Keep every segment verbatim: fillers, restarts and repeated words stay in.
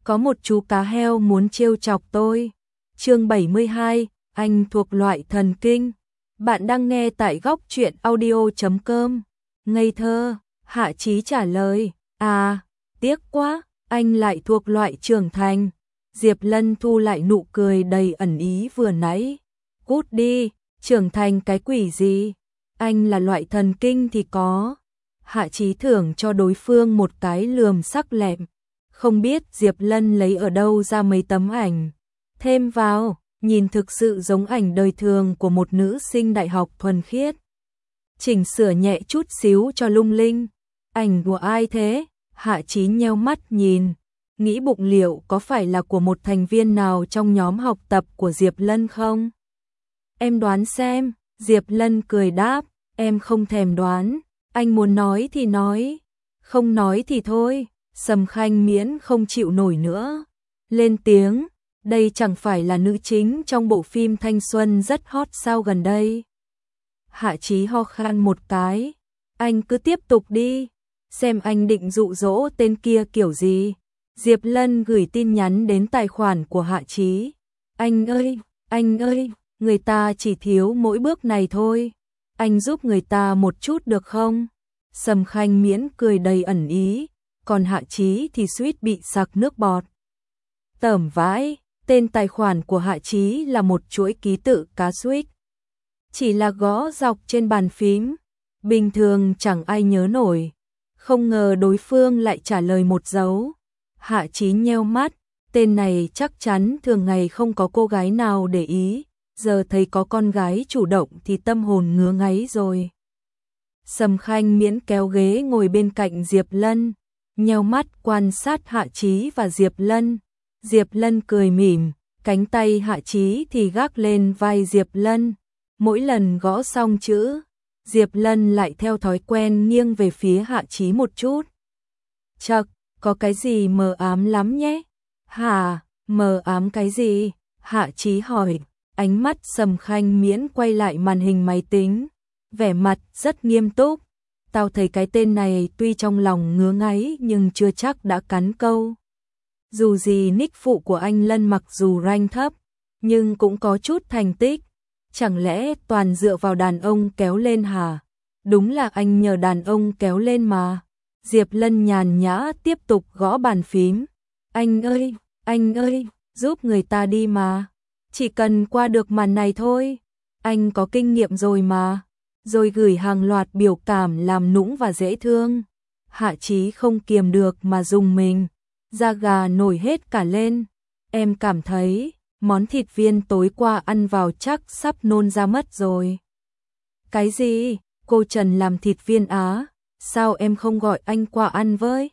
có một chú cá heo muốn trêu chọc tôi. Chương bảy mươi hai, anh thuộc loại thần kinh. Bạn đang nghe tại góc truyện audio chấm com. Ngây thơ, Hạ Chí trả lời, à, tiếc quá, anh lại thuộc loại trưởng thành. Diệp Lân thu lại nụ cười đầy ẩn ý vừa nãy. Cút đi, trưởng thành cái quỷ gì? Anh là loại thần kinh thì có. Hạ Chí thưởng cho đối phương một cái lườm sắc lẹm. Không biết Diệp Lân lấy ở đâu ra mấy tấm ảnh. Thêm vào, nhìn thực sự giống ảnh đời thường của một nữ sinh đại học thuần khiết. Chỉnh sửa nhẹ chút xíu cho lung linh. Ảnh của ai thế? Hạ Chí nheo mắt nhìn. Nghĩ bụng liệu có phải là của một thành viên nào trong nhóm học tập của Diệp Lân không? Em đoán xem, Diệp Lân cười đáp, em không thèm đoán, anh muốn nói thì nói, không nói thì thôi. Sầm Khanh Miễn không chịu nổi nữa, lên tiếng, đây chẳng phải là nữ chính trong bộ phim thanh xuân rất hot sao gần đây. Hạ Chí ho khan một cái, anh cứ tiếp tục đi, xem anh định dụ dỗ tên kia kiểu gì. Diệp Lân gửi tin nhắn đến tài khoản của Hạ Chí. Anh ơi, anh ơi, người ta chỉ thiếu mỗi bước này thôi. Anh giúp người ta một chút được không? Sầm Khanh Miễn cười đầy ẩn ý, còn Hạ Chí thì suýt bị sặc nước bọt. Tởm vãi, tên tài khoản của Hạ Chí là một chuỗi ký tự cá suýt. Chỉ là gõ dọc trên bàn phím, bình thường chẳng ai nhớ nổi. Không ngờ đối phương lại trả lời một dấu. Hạ Chí nheo mắt, tên này chắc chắn thường ngày không có cô gái nào để ý, giờ thấy có con gái chủ động thì tâm hồn ngứa ngáy rồi. Sầm Khanh Miễn kéo ghế ngồi bên cạnh Diệp Lân, nheo mắt quan sát Hạ Chí và Diệp Lân. Diệp Lân cười mỉm, cánh tay Hạ Chí thì gác lên vai Diệp Lân. Mỗi lần gõ xong chữ, Diệp Lân lại theo thói quen nghiêng về phía Hạ Chí một chút. Chậc, có cái gì mờ ám lắm nhé? Hả, mờ ám cái gì? Hạ Chí hỏi, ánh mắt Sầm Khanh Miễn quay lại màn hình máy tính, vẻ mặt rất nghiêm túc. Tao thấy cái tên này tuy trong lòng ngứa ngáy nhưng chưa chắc đã cắn câu. Dù gì nick phụ của anh Lân mặc dù rank thấp, nhưng cũng có chút thành tích. Chẳng lẽ toàn dựa vào đàn ông kéo lên hả? Đúng là anh nhờ đàn ông kéo lên mà. Diệp Lân nhàn nhã tiếp tục gõ bàn phím. Anh ơi, anh ơi, giúp người ta đi mà. Chỉ cần qua được màn này thôi. Anh có kinh nghiệm rồi mà. Rồi gửi hàng loạt biểu cảm làm nũng và dễ thương. Hạ Chí không kiềm được mà rùng mình. Da gà nổi hết cả lên. Em cảm thấy món thịt viên tối qua ăn vào chắc sắp nôn ra mất rồi. Cái gì? Cô Trần làm thịt viên á? Sao em không gọi anh qua ăn với?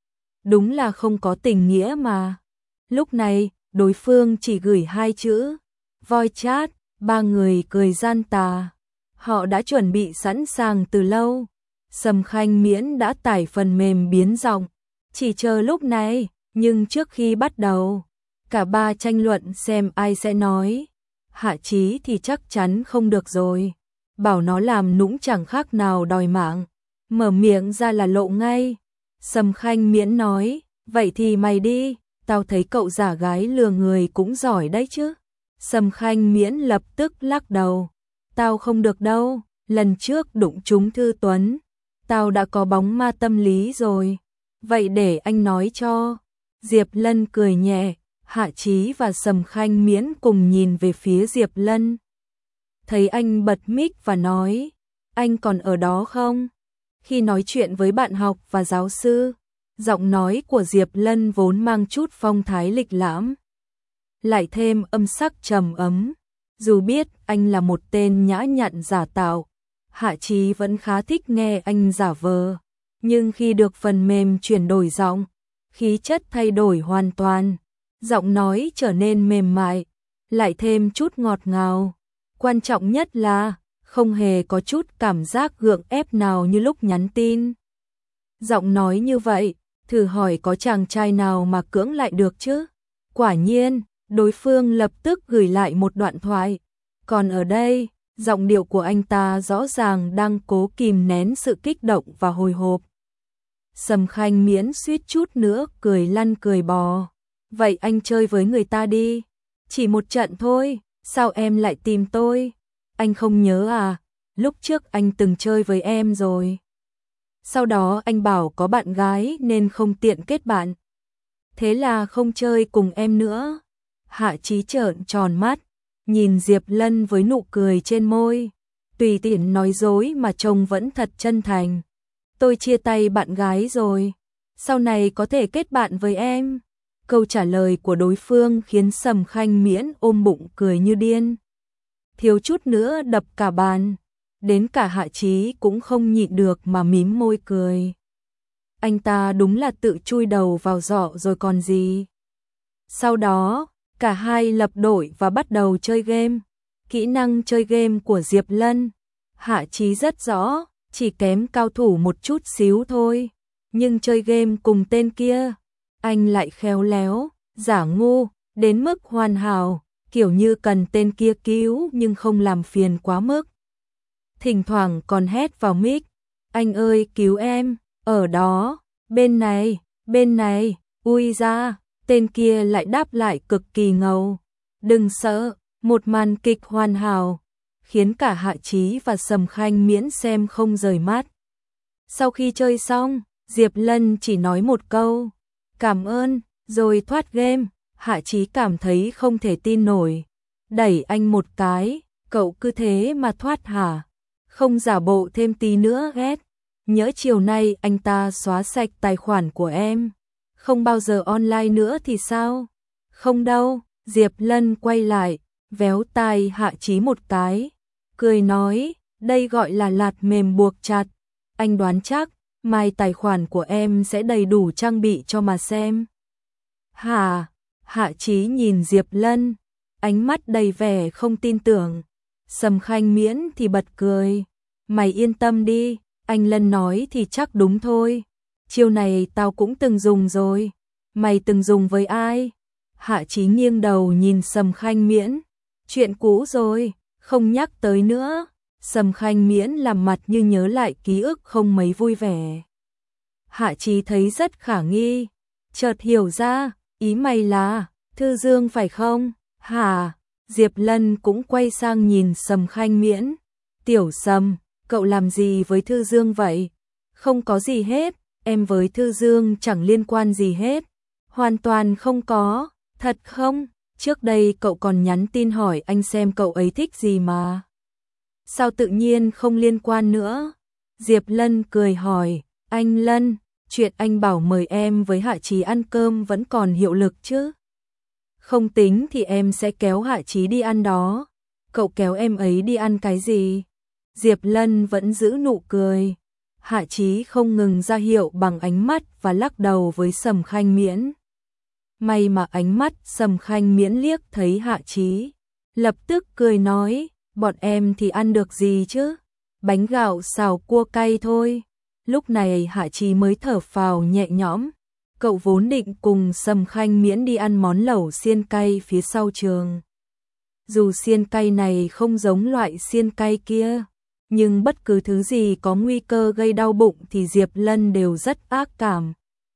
Đúng là không có tình nghĩa mà. Lúc này, đối phương chỉ gửi hai chữ. Voice chat, ba người cười gian tà. Họ đã chuẩn bị sẵn sàng từ lâu. Sầm Khanh Miễn đã tải phần mềm biến giọng. Chỉ chờ lúc này, nhưng trước khi bắt đầu, cả ba tranh luận xem ai sẽ nói. Hạ Chí thì chắc chắn không được rồi. Bảo nó làm nũng chẳng khác nào đòi mạng. Mở miệng ra là lộ ngay. Sầm Khanh Miễn nói, vậy thì mày đi, tao thấy cậu giả gái lừa người cũng giỏi đấy chứ. Sầm Khanh Miễn lập tức lắc đầu. Tao không được đâu, lần trước đụng trúng Thư Tuấn. Tao đã có bóng ma tâm lý rồi. Vậy để anh nói cho. Diệp Lân cười nhẹ, Hạ Chí và Sầm Khanh Miễn cùng nhìn về phía Diệp Lân. Thấy anh bật mic và nói, anh còn ở đó không? Khi nói chuyện với bạn học và giáo sư, giọng nói của Diệp Lân vốn mang chút phong thái lịch lãm, lại thêm âm sắc trầm ấm. Dù biết anh là một tên nhã nhặn giả tạo, Hạ Chí vẫn khá thích nghe anh giả vờ. Nhưng khi được phần mềm chuyển đổi giọng, khí chất thay đổi hoàn toàn, giọng nói trở nên mềm mại, lại thêm chút ngọt ngào. Quan trọng nhất là không hề có chút cảm giác gượng ép nào như lúc nhắn tin. Giọng nói như vậy, thử hỏi có chàng trai nào mà cưỡng lại được chứ? Quả nhiên, đối phương lập tức gửi lại một đoạn thoại. Còn ở đây, giọng điệu của anh ta rõ ràng đang cố kìm nén sự kích động và hồi hộp. Sầm Khanh Miễn suýt chút nữa cười lăn cười bò. Vậy anh chơi với người ta đi. Chỉ một trận thôi, sao em lại tìm tôi? Anh không nhớ à? Lúc trước anh từng chơi với em rồi. Sau đó anh bảo có bạn gái nên không tiện kết bạn. Thế là không chơi cùng em nữa. Hạ Chí trợn tròn mắt, nhìn Diệp Lân với nụ cười trên môi. Tùy tiện nói dối mà trông vẫn thật chân thành. Tôi chia tay bạn gái rồi. Sau này có thể kết bạn với em. Câu trả lời của đối phương khiến Sầm Khanh Miễn ôm bụng cười như điên. Thiếu chút nữa đập cả bàn. Đến cả Hạ Chí cũng không nhịn được mà mím môi cười. Anh ta đúng là tự chui đầu vào giỏ rồi còn gì. Sau đó, cả hai lập đội và bắt đầu chơi game. Kỹ năng chơi game của Diệp Lân, Hạ Chí rất rõ, chỉ kém cao thủ một chút xíu thôi. Nhưng chơi game cùng tên kia, anh lại khéo léo, giả ngu, đến mức hoàn hảo, kiểu như cần tên kia cứu nhưng không làm phiền quá mức. Thỉnh thoảng còn hét vào mic, anh ơi cứu em, ở đó, bên này, bên này, ui ra, tên kia lại đáp lại cực kỳ ngầu. Đừng sợ, một màn kịch hoàn hảo, khiến cả Hạ Chí và Sầm Khanh Miễn xem không rời mắt. Sau khi chơi xong, Diệp Lân chỉ nói một câu, cảm ơn, rồi thoát game. Hạ Chí cảm thấy không thể tin nổi, đẩy anh một cái, cậu cứ thế mà thoát hả? Không giả bộ thêm tí nữa ghét. Nhỡ chiều nay anh ta xóa sạch tài khoản của em, không bao giờ online nữa thì sao? Không đâu, Diệp Lân quay lại, véo tai Hạ Chí một cái, cười nói, đây gọi là lạt mềm buộc chặt. Anh đoán chắc, mai tài khoản của em sẽ đầy đủ trang bị cho mà xem. Hả? Hạ Chí nhìn Diệp Lân, ánh mắt đầy vẻ không tin tưởng. Sầm Khanh Miễn thì bật cười, mày yên tâm đi, anh Lân nói thì chắc đúng thôi. Chiêu này tao cũng từng dùng rồi. Mày từng dùng với ai? Hạ Chí nghiêng đầu nhìn Sầm Khanh Miễn, chuyện cũ rồi, không nhắc tới nữa. Sầm Khanh Miễn làm mặt như nhớ lại ký ức không mấy vui vẻ. Hạ Chí thấy rất khả nghi, chợt hiểu ra, ý mày là Thư Dương phải không? Hả? Diệp Lân cũng quay sang nhìn Sầm Khanh Miễn. Tiểu Sầm, cậu làm gì với Thư Dương vậy? Không có gì hết, em với Thư Dương chẳng liên quan gì hết. Hoàn toàn không có, thật không? Trước đây cậu còn nhắn tin hỏi anh xem cậu ấy thích gì mà. Sao tự nhiên không liên quan nữa? Diệp Lân cười hỏi, anh Lân, chuyện anh bảo mời em với Hạ Chí ăn cơm vẫn còn hiệu lực chứ? Không tính thì em sẽ kéo Hạ Chí đi ăn đó. Cậu kéo em ấy đi ăn cái gì? Diệp Lân vẫn giữ nụ cười. Hạ Chí không ngừng ra hiệu bằng ánh mắt và lắc đầu với Sầm Khanh Miễn. May mà ánh mắt Sầm Khanh Miễn liếc thấy Hạ Chí, lập tức cười nói, bọn em thì ăn được gì chứ? Bánh gạo xào cua cay thôi. Lúc này Hạ Chí mới thở phào nhẹ nhõm. Cậu vốn định cùng Sầm Khanh Miễn đi ăn món lẩu xiên cay phía sau trường. Dù xiên cay này không giống loại xiên cay kia, nhưng bất cứ thứ gì có nguy cơ gây đau bụng thì Diệp Lân đều rất ác cảm.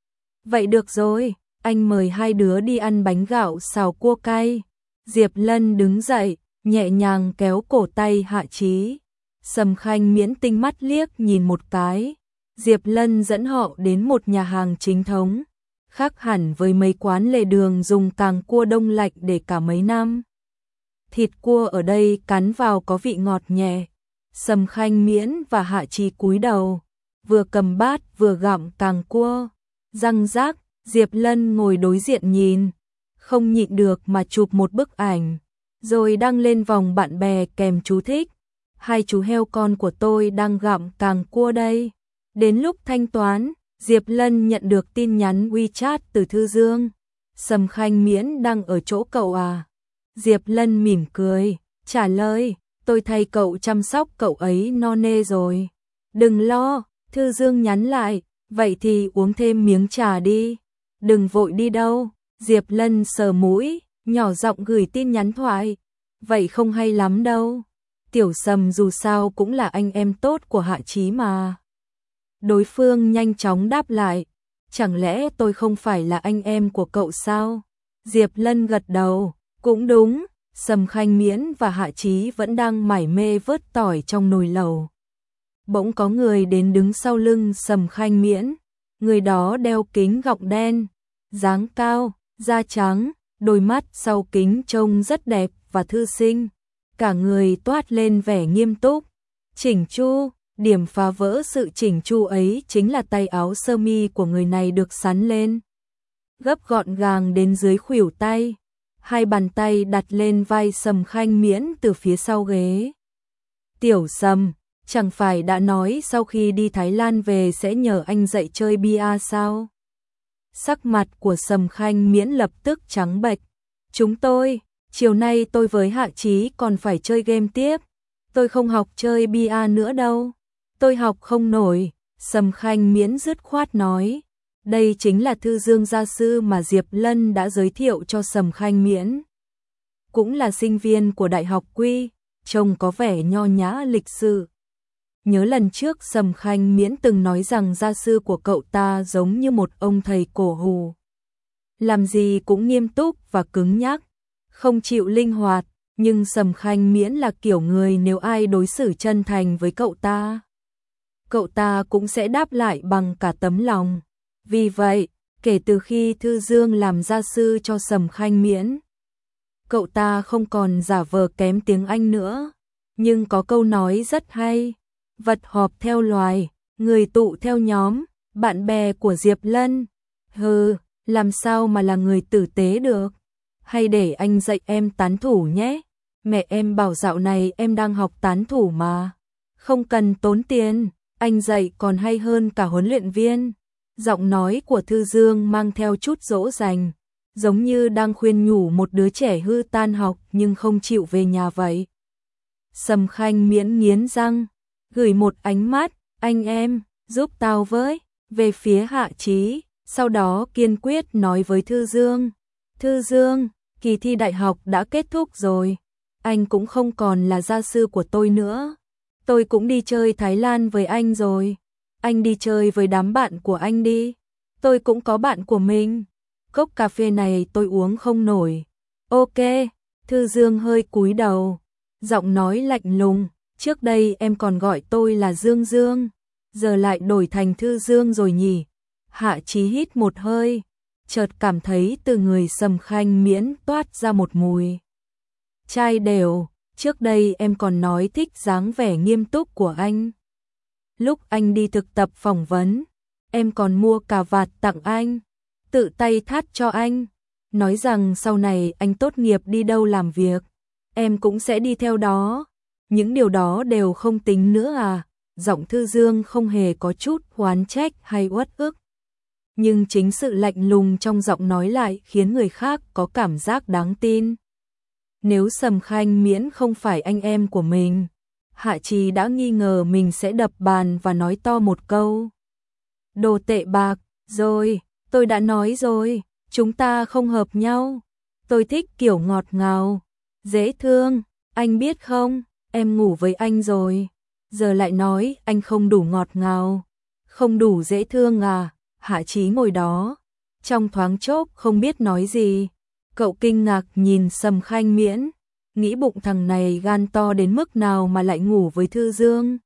Vậy được rồi, anh mời hai đứa đi ăn bánh gạo xào cua cay. Diệp Lân đứng dậy, nhẹ nhàng kéo cổ tay Hạ Chí. Sầm Khanh Miễn tinh mắt liếc nhìn một cái. Diệp Lân dẫn họ đến một nhà hàng chính thống, khác hẳn với mấy quán lề đường dùng càng cua đông lạnh để cả mấy năm. Thịt cua ở đây cắn vào có vị ngọt nhẹ. Sầm Khanh Miễn và Hạ Chí cúi đầu, vừa cầm bát vừa gặm càng cua. Răng rác, Diệp Lân ngồi đối diện nhìn, không nhịn được mà chụp một bức ảnh, rồi đăng lên vòng bạn bè kèm chú thích. Hai chú heo con của tôi đang gặm càng cua đây. Đến lúc thanh toán, Diệp Lân nhận được tin nhắn WeChat từ Thư Dương. Sầm Khanh Miễn đang ở chỗ cậu à? Diệp Lân mỉm cười, trả lời, tôi thay cậu chăm sóc cậu ấy no nê rồi. Đừng lo, Thư Dương nhắn lại, vậy thì uống thêm miếng trà đi. Đừng vội đi đâu. Diệp Lân sờ mũi, nhỏ giọng gửi tin nhắn thoại. Vậy không hay lắm đâu. Tiểu Sầm dù sao cũng là anh em tốt của Hạ Chí mà. Đối phương nhanh chóng đáp lại, chẳng lẽ tôi không phải là anh em của cậu sao? Diệp Lân gật đầu, cũng đúng, Sầm Khanh Miễn và Hạ Chí vẫn đang mải mê vớt tỏi trong nồi lẩu. Bỗng có người đến đứng sau lưng Sầm Khanh Miễn, người đó đeo kính gọng đen, dáng cao, da trắng, đôi mắt sau kính trông rất đẹp và thư sinh, cả người toát lên vẻ nghiêm túc, chỉnh chu. Điểm phá vỡ sự chỉnh chu ấy chính là tay áo sơ mi của người này được xắn lên, gấp gọn gàng đến dưới khuỷu tay, hai bàn tay đặt lên vai Sầm Khanh Miễn từ phía sau ghế. Tiểu Sầm, chẳng phải đã nói sau khi đi Thái Lan về sẽ nhờ anh dạy chơi bia sao? Sắc mặt của Sầm Khanh Miễn lập tức trắng bệch. Chúng tôi, chiều nay tôi với Hạ Chí còn phải chơi game tiếp. Tôi không học chơi bia nữa đâu. Tôi học không nổi, Sầm Khanh Miễn dứt khoát nói. Đây chính là thư dương gia sư mà Diệp Lân đã giới thiệu cho Sầm Khanh Miễn. Cũng là sinh viên của Đại học Quy, trông có vẻ nho nhã lịch sự. Nhớ lần trước Sầm Khanh Miễn từng nói rằng gia sư của cậu ta giống như một ông thầy cổ hù. Làm gì cũng nghiêm túc và cứng nhắc, không chịu linh hoạt, nhưng Sầm Khanh Miễn là kiểu người nếu ai đối xử chân thành với cậu ta, cậu ta cũng sẽ đáp lại bằng cả tấm lòng. Vì vậy, kể từ khi Thư Dương làm gia sư cho Sầm Khanh Miễn, cậu ta không còn giả vờ kém tiếng Anh nữa. Nhưng có câu nói rất hay, vật họp theo loài, người tụ theo nhóm, bạn bè của Diệp Lân. Hừ, làm sao mà là người tử tế được? Hay để anh dạy em tán thủ nhé. Mẹ em bảo dạo này em đang học tán thủ mà. Không cần tốn tiền, anh dạy còn hay hơn cả huấn luyện viên. Giọng nói của Thư Dương mang theo chút dỗ dành, giống như đang khuyên nhủ một đứa trẻ hư tan học nhưng không chịu về nhà vậy. Sầm Khanh Miễn nghiến răng, gửi một ánh mắt, anh em, giúp tao với, về phía Hạ Chí, sau đó kiên quyết nói với Thư Dương. Thư Dương, kỳ thi đại học đã kết thúc rồi, anh cũng không còn là gia sư của tôi nữa. Tôi cũng đi chơi Thái Lan với anh rồi. Anh đi chơi với đám bạn của anh đi. Tôi cũng có bạn của mình. Cốc cà phê này tôi uống không nổi. Ok, Thư Dương hơi cúi đầu, giọng nói lạnh lùng. Trước đây em còn gọi tôi là Dương Dương, giờ lại đổi thành Thư Dương rồi nhỉ? Hạ Chí hít một hơi, chợt cảm thấy từ người Sầm Khanh Miễn toát ra một mùi chai đều. Trước đây em còn nói thích dáng vẻ nghiêm túc của anh. Lúc anh đi thực tập phỏng vấn, em còn mua cà vạt tặng anh, tự tay thắt cho anh, nói rằng sau này anh tốt nghiệp đi đâu làm việc, em cũng sẽ đi theo đó. Những điều đó đều không tính nữa à? Giọng Thư Dương không hề có chút oán trách hay uất ức, nhưng chính sự lạnh lùng trong giọng nói lại khiến người khác có cảm giác đáng tin. Nếu Sầm Khanh Miễn không phải anh em của mình, Hạ Chí đã nghi ngờ mình sẽ đập bàn và nói to một câu. Đồ tệ bạc, rồi, tôi đã nói rồi, chúng ta không hợp nhau. Tôi thích kiểu ngọt ngào, dễ thương, anh biết không, em ngủ với anh rồi. Giờ lại nói anh không đủ ngọt ngào, không đủ dễ thương à? Hạ Chí ngồi đó, trong thoáng chốc không biết nói gì. Cậu kinh ngạc nhìn Sầm Khanh Miễn, nghĩ bụng thằng này gan to đến mức nào mà lại ngủ với Thư Dương.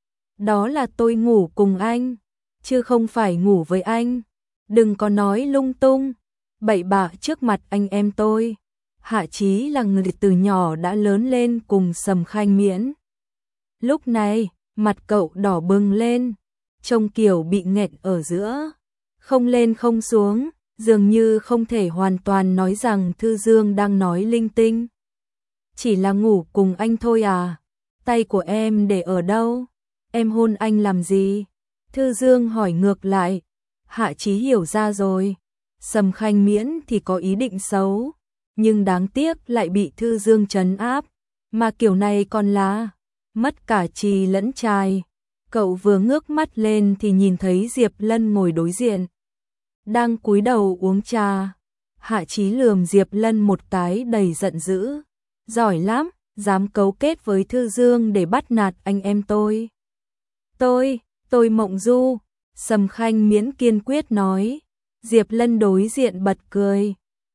Đó là tôi ngủ cùng anh, chứ không phải ngủ với anh. Đừng có nói lung tung, bậy bạ trước mặt anh em tôi. Hạ Chí là người từ nhỏ đã lớn lên cùng Sầm Khanh Miễn. Lúc này, mặt cậu đỏ bừng lên, trông kiểu bị nghẹn ở giữa, không lên không xuống, dường như không thể hoàn toàn nói rằng Thư Dương đang nói linh tinh. Chỉ là ngủ cùng anh thôi à? Tay của em để ở đâu? Em hôn anh làm gì? Thư Dương hỏi ngược lại. Hạ Chí hiểu ra rồi. Sầm Khanh Miễn thì có ý định xấu, nhưng đáng tiếc lại bị Thư Dương trấn áp. Mà kiểu này còn là mất cả trì lẫn trai. Cậu vừa ngước mắt lên thì nhìn thấy Diệp Lân ngồi đối diện, đang cúi đầu uống trà. Hạ Chí lườm Diệp Lân một cái đầy giận dữ. Giỏi lắm, dám cấu kết với Thư Dương để bắt nạt anh em tôi. Tôi, tôi Mộng Du, Sầm Khanh Miễn kiên quyết nói. Diệp Lân đối diện bật cười.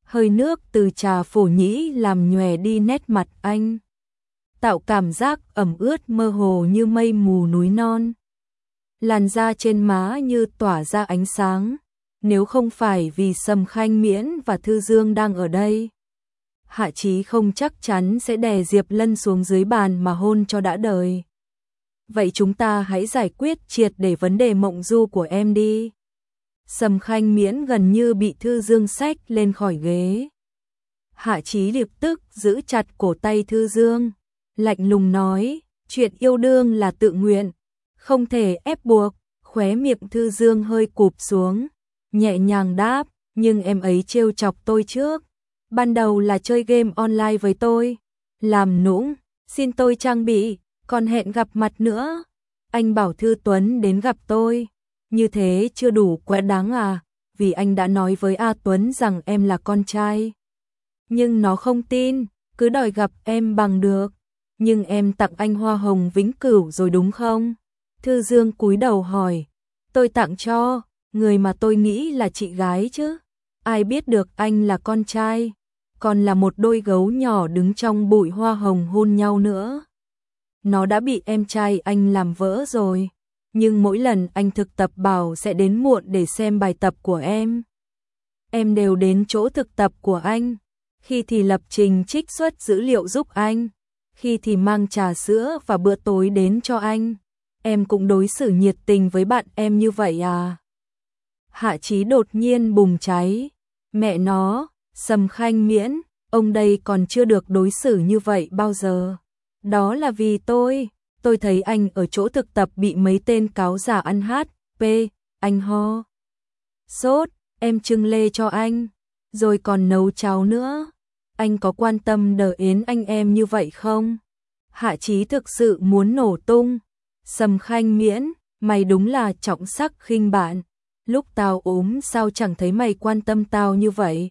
hơi nước từ trà phổ nhĩ làm nhòe đi nét mặt anh, tạo cảm giác ẩm ướt mơ hồ như mây mù núi non. Làn da trên má như tỏa ra ánh sáng, nếu không phải vì Sầm Khanh Miễn và Thư Dương đang ở đây, Hạ Chí không chắc chắn sẽ đè Diệp Lân xuống dưới bàn mà hôn cho đã đời. Vậy chúng ta hãy giải quyết triệt để vấn đề mộng du của em đi. Sầm Khanh Miễn gần như bị Thư Dương xách lên khỏi ghế. Hạ Chí lập tức giữ chặt cổ tay Thư Dương, lạnh lùng nói, chuyện yêu đương là tự nguyện, không thể ép buộc. Khóe miệng Thư Dương hơi cụp xuống, nhẹ nhàng đáp, nhưng em ấy trêu chọc tôi trước. Ban đầu là chơi game online với tôi, làm nũng, xin tôi trang bị, còn hẹn gặp mặt nữa. Anh bảo Thư Tuấn đến gặp tôi, như thế chưa đủ quá đáng à, vì anh đã nói với A Tuấn rằng em là con trai. Nhưng nó không tin, cứ đòi gặp em bằng được. Nhưng em tặng anh hoa hồng vĩnh cửu rồi đúng không? Thư Dương cúi đầu hỏi, tôi tặng cho người mà tôi nghĩ là chị gái chứ. Ai biết được anh là con trai, còn là một đôi gấu nhỏ đứng trong bụi hoa hồng hôn nhau nữa. Nó đã bị em trai anh làm vỡ rồi, nhưng mỗi lần anh thực tập bảo sẽ đến muộn để xem bài tập của em. Em đều đến chỗ thực tập của anh, khi thì lập trình trích xuất dữ liệu giúp anh, khi thì mang trà sữa và bữa tối đến cho anh. Em cũng đối xử nhiệt tình với bạn em như vậy à? Hạ Chí đột nhiên bùng cháy. Mẹ nó, Sầm Khanh Miễn, ông đây còn chưa được đối xử như vậy bao giờ. Đó là vì tôi, tôi thấy anh ở chỗ thực tập bị mấy tên cáo giả ăn hát, p, anh ho. Sốt, em trưng lê cho anh, rồi còn nấu cháo nữa. Anh có quan tâm đờ yến anh em như vậy không? Hạ Chí thực sự muốn nổ tung. Sầm Khanh Miễn, mày đúng là trọng sắc khinh bạn. Lúc tao ốm sao chẳng thấy mày quan tâm tao như vậy?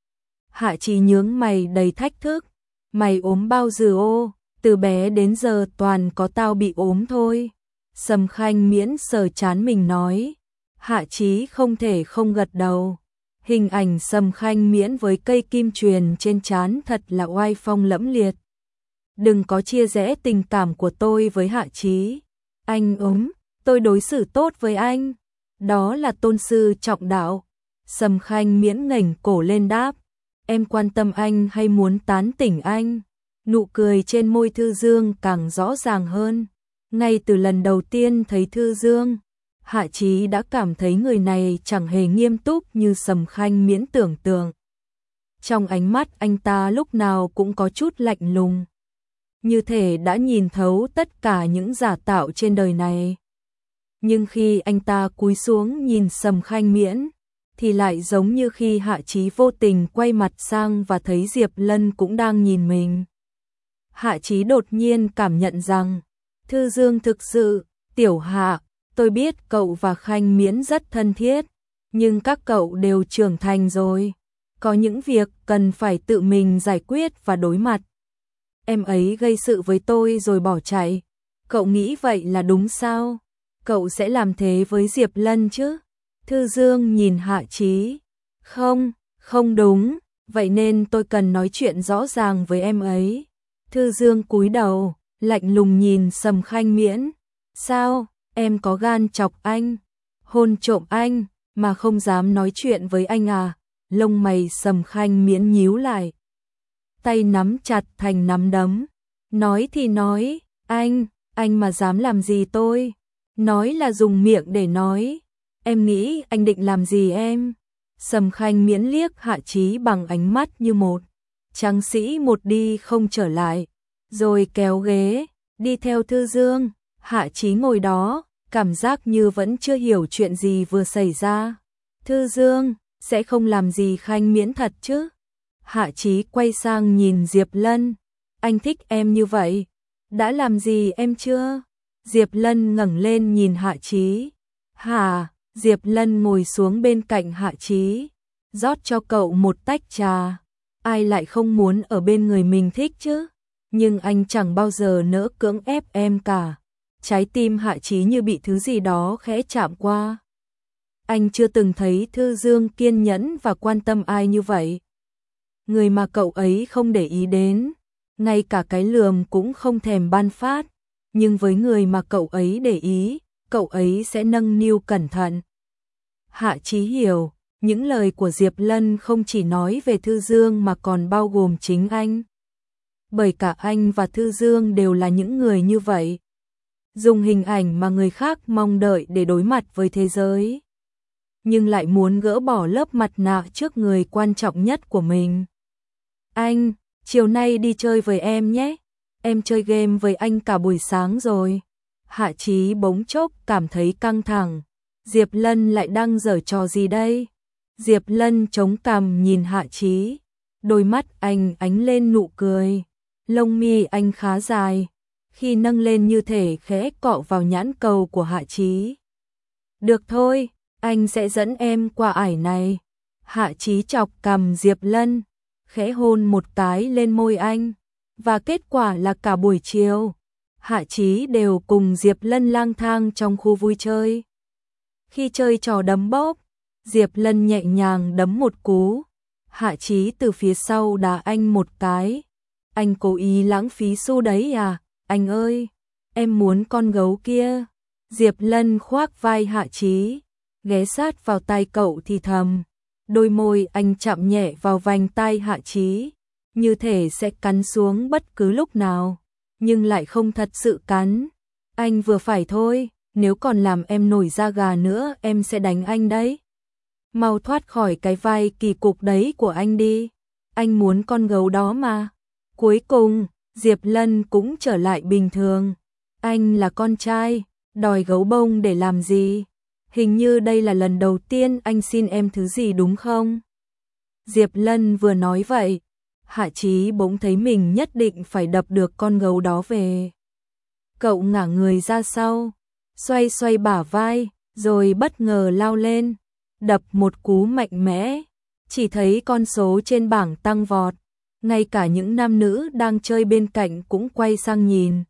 Hạ Chí nhướng mày đầy thách thức. Mày ốm bao giờ ô, từ bé đến giờ toàn có tao bị ốm thôi. Sầm Khanh Miễn sờ chán mình nói. Hạ Chí không thể không gật đầu. Hình ảnh Sầm Khanh Miễn với cây kim truyền trên trán thật là oai phong lẫm liệt. Đừng có chia rẽ tình cảm của tôi với Hạ Chí. Anh ốm, tôi đối xử tốt với anh. Đó là tôn sư trọng đạo. Sầm Khanh Miễn ngẩng cổ lên đáp. Em quan tâm anh hay muốn tán tỉnh anh? Nụ cười trên môi Thư Dương càng rõ ràng hơn. Ngay từ lần đầu tiên thấy Thư Dương, Hạ Chí đã cảm thấy người này chẳng hề nghiêm túc như Sầm Khanh Miễn tưởng tượng. Trong ánh mắt anh ta lúc nào cũng có chút lạnh lùng, như thể đã nhìn thấu tất cả những giả tạo trên đời này. Nhưng khi anh ta cúi xuống nhìn Sầm Khanh Miễn, thì lại giống như khi Hạ Chí vô tình quay mặt sang và thấy Diệp Lân cũng đang nhìn mình. Hạ Chí đột nhiên cảm nhận rằng, Thư Dương thực sự, Tiểu Hạ, tôi biết cậu và Khanh Miễn rất thân thiết, nhưng các cậu đều trưởng thành rồi. Có những việc cần phải tự mình giải quyết và đối mặt. Em ấy gây sự với tôi rồi bỏ chạy. Cậu nghĩ vậy là đúng sao? Cậu sẽ làm thế với Diệp Lân chứ? Thư Dương nhìn Hạ Chí. Không, không đúng, vậy nên tôi cần nói chuyện rõ ràng với em ấy. Thư Dương cúi đầu, lạnh lùng nhìn Sầm Khanh Miễn. Sao, em có gan chọc anh, hôn trộm anh, mà không dám nói chuyện với anh à? Lông mày Sầm Khanh Miễn nhíu lại, tay nắm chặt thành nắm đấm. Nói thì nói, anh, anh mà dám làm gì tôi? Nói là dùng miệng để nói. Em nghĩ anh định làm gì em? Sầm Khanh Miễn liếc Hạ Chí bằng ánh mắt như một tráng sĩ một đi không trở lại, rồi kéo ghế, đi theo Thư Dương. Hạ Chí ngồi đó, cảm giác như vẫn chưa hiểu chuyện gì vừa xảy ra. Thư Dương, sẽ không làm gì Khanh Miễn thật chứ? Hạ Chí quay sang nhìn Diệp Lân. Anh thích em như vậy, đã làm gì em chưa? Diệp Lân ngẩng lên nhìn Hạ Chí. Hả? Diệp Lân ngồi xuống bên cạnh Hạ Chí, rót cho cậu một tách trà. Ai lại không muốn ở bên người mình thích chứ? Nhưng anh chẳng bao giờ nỡ cưỡng ép em cả. Trái tim Hạ Chí như bị thứ gì đó khẽ chạm qua. Anh chưa từng thấy Thư Dương kiên nhẫn và quan tâm ai như vậy. người mà cậu ấy không để ý đến, ngay cả cái lườm cũng không thèm ban phát, nhưng với người mà cậu ấy để ý, cậu ấy sẽ nâng niu cẩn thận. Hạ Chí hiểu, những lời của Diệp Lân không chỉ nói về Thư Dương mà còn bao gồm chính anh. Bởi cả anh và Thư Dương đều là những người như vậy. Dùng hình ảnh mà người khác mong đợi để đối mặt với thế giới, nhưng lại muốn gỡ bỏ lớp mặt nạ trước người quan trọng nhất của mình. Anh, chiều nay đi chơi với em nhé. Em chơi game với anh cả buổi sáng rồi. Hạ Chí bỗng chốc cảm thấy căng thẳng. Diệp Lân lại đang giở trò gì đây? Diệp Lân chống cằm nhìn Hạ Chí. Đôi mắt anh ánh lên nụ cười. Lông mi anh khá dài. Khi nâng lên như thể khẽ cọ vào nhãn cầu của Hạ Chí. Được thôi, anh sẽ dẫn em qua ải này. Hạ Chí chọc cằm Diệp Lân, khẽ hôn một cái lên môi anh. Và kết quả là cả buổi chiều, Hạ Chí đều cùng Diệp Lân lang thang trong khu vui chơi. Khi chơi trò đấm bóp, Diệp Lân nhẹ nhàng đấm một cú. Hạ Chí từ phía sau đá anh một cái. Anh cố ý lãng phí xu đấy à? Anh ơi, em muốn con gấu kia. Diệp Lân khoác vai Hạ Chí, ghé sát vào tai cậu thì thầm. Đôi môi anh chạm nhẹ vào vành tai Hạ Chí, như thể sẽ cắn xuống bất cứ lúc nào, nhưng lại không thật sự cắn. Anh vừa phải thôi, nếu còn làm em nổi da gà nữa em sẽ đánh anh đấy. Mau thoát khỏi cái vai kỳ cục đấy của anh đi. Anh muốn con gấu đó mà. Cuối cùng, Diệp Lân cũng trở lại bình thường. Anh là con trai, đòi gấu bông để làm gì? Hình như đây là lần đầu tiên anh xin em thứ gì đúng không? Diệp Lân vừa nói vậy, Hạ Chí bỗng thấy mình nhất định phải đập được con gấu đó về. Cậu ngả người ra sau, xoay xoay bả vai, rồi bất ngờ lao lên, đập một cú mạnh mẽ. Chỉ thấy con số trên bảng tăng vọt, ngay cả những nam nữ đang chơi bên cạnh cũng quay sang nhìn.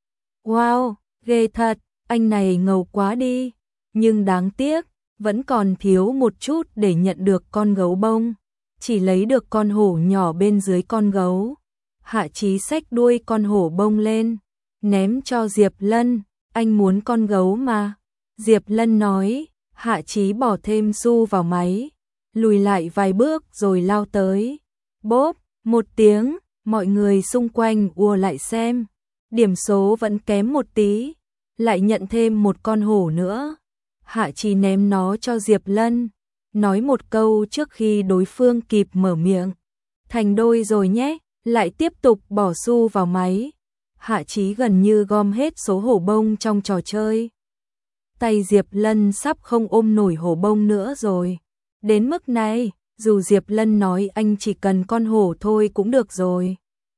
Wow, ghê thật, anh này ngầu quá đi. Nhưng đáng tiếc, vẫn còn thiếu một chút để nhận được con gấu bông. Chỉ lấy được con hổ nhỏ bên dưới con gấu. Hạ Chí xách đuôi con hổ bông lên, ném cho Diệp Lân. Anh muốn con gấu mà. Diệp Lân nói. Hạ Chí bỏ thêm xu vào máy, lùi lại vài bước rồi lao tới. Bốp, một tiếng, mọi người xung quanh ùa lại xem. Điểm số vẫn kém một tí, lại nhận thêm một con hổ nữa. Hạ Chí ném nó cho Diệp Lân, nói một câu trước khi đối phương kịp mở miệng. Thành đôi rồi nhé, lại tiếp tục bỏ xu vào máy. Hạ Chí gần như gom hết số hổ bông trong trò chơi. Tay Diệp Lân sắp không ôm nổi hổ bông nữa rồi. Đến mức này, dù Diệp Lân nói anh chỉ cần con hổ thôi cũng được rồi.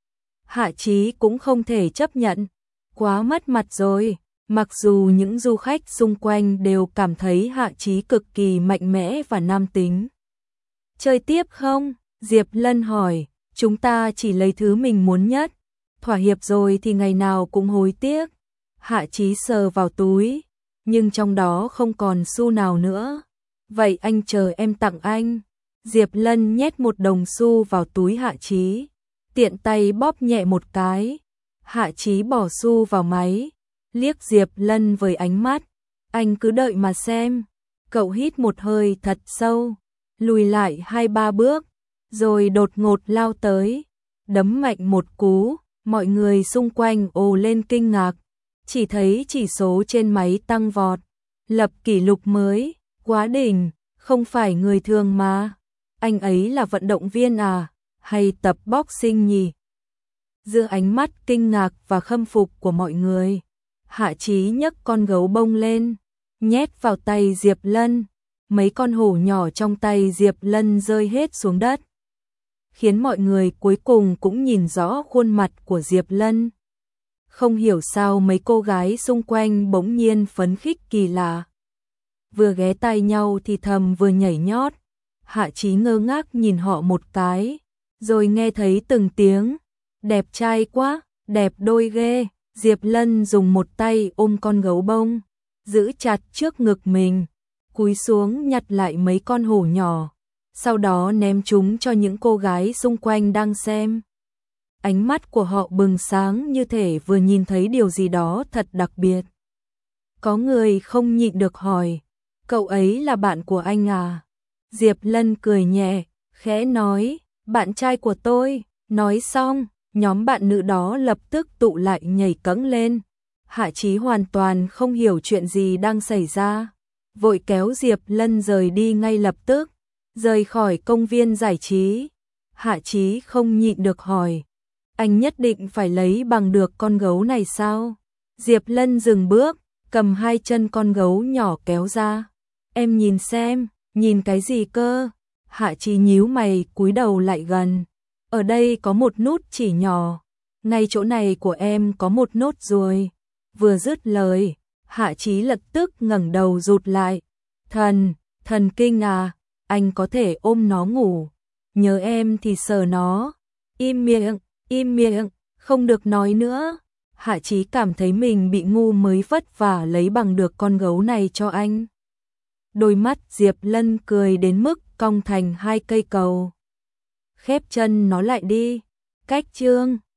Hạ Chí cũng không thể chấp nhận, quá mất mặt rồi. Mặc dù những du khách xung quanh đều cảm thấy Hạ Chí cực kỳ mạnh mẽ và nam tính. Chơi tiếp không? Diệp Lân hỏi. Chúng ta chỉ lấy thứ mình muốn nhất. Thỏa hiệp rồi thì ngày nào cũng hối tiếc. Hạ Chí sờ vào túi, nhưng trong đó không còn xu nào nữa. Vậy anh chờ em tặng anh. Diệp Lân nhét một đồng xu vào túi Hạ Chí, tiện tay bóp nhẹ một cái. Hạ Chí bỏ xu vào máy, liếc Diệp Lân với ánh mắt. Anh cứ đợi mà xem. Cậu hít một hơi thật sâu, lùi lại hai ba bước, rồi đột ngột lao tới, đấm mạnh một cú. Mọi người xung quanh ồ lên kinh ngạc. Chỉ thấy chỉ số trên máy tăng vọt, lập kỷ lục mới, quá đỉnh, không phải người thường mà. Anh ấy là vận động viên à, hay tập boxing nhỉ? Giữa ánh mắt kinh ngạc và khâm phục của mọi người, Hạ Chí nhấc con gấu bông lên, nhét vào tay Diệp Lân. Mấy con hổ nhỏ trong tay Diệp Lân rơi hết xuống đất, khiến mọi người cuối cùng cũng nhìn rõ khuôn mặt của Diệp Lân. Không hiểu sao mấy cô gái xung quanh bỗng nhiên phấn khích kỳ lạ. Vừa ghé tai nhau thì thầm vừa nhảy nhót. Hạ Chí ngơ ngác nhìn họ một cái, rồi nghe thấy từng tiếng. Đẹp trai quá, đẹp đôi ghê. Diệp Lân dùng một tay ôm con gấu bông, giữ chặt trước ngực mình, cúi xuống nhặt lại mấy con hổ nhỏ. sau đó ném chúng cho những cô gái xung quanh đang xem. Ánh mắt của họ bừng sáng như thể vừa nhìn thấy điều gì đó thật đặc biệt. Có người không nhịn được hỏi, cậu ấy là bạn của anh à? Diệp Lân cười nhẹ, khẽ nói, bạn trai của tôi. Nói xong, nhóm bạn nữ đó lập tức tụ lại nhảy cẫng lên. Hạ Chí hoàn toàn không hiểu chuyện gì đang xảy ra, vội kéo Diệp Lân rời đi ngay lập tức, rời khỏi công viên giải trí. Hạ Chí không nhịn được hỏi, anh nhất định phải lấy bằng được con gấu này sao? Diệp Lân dừng bước, cầm hai chân con gấu nhỏ kéo ra. Em nhìn xem, nhìn cái gì cơ? Hạ Chí nhíu mày cúi đầu lại gần. Ở đây có một nút chỉ nhỏ, ngay chỗ này của em có một nốt ruồi. Vừa dứt lời, Hạ Chí lập tức ngẩng đầu rụt lại. Thần, thần kinh à, anh có thể ôm nó ngủ. Nhớ em thì sờ nó. Im miệng, im miệng, không được nói nữa. Hạ Chí cảm thấy mình bị ngu mới vất vả lấy bằng được con gấu này cho anh. Đôi mắt Diệp Lân cười đến mức cong thành hai cây cầu. Khép chân nó lại đi. Cách chương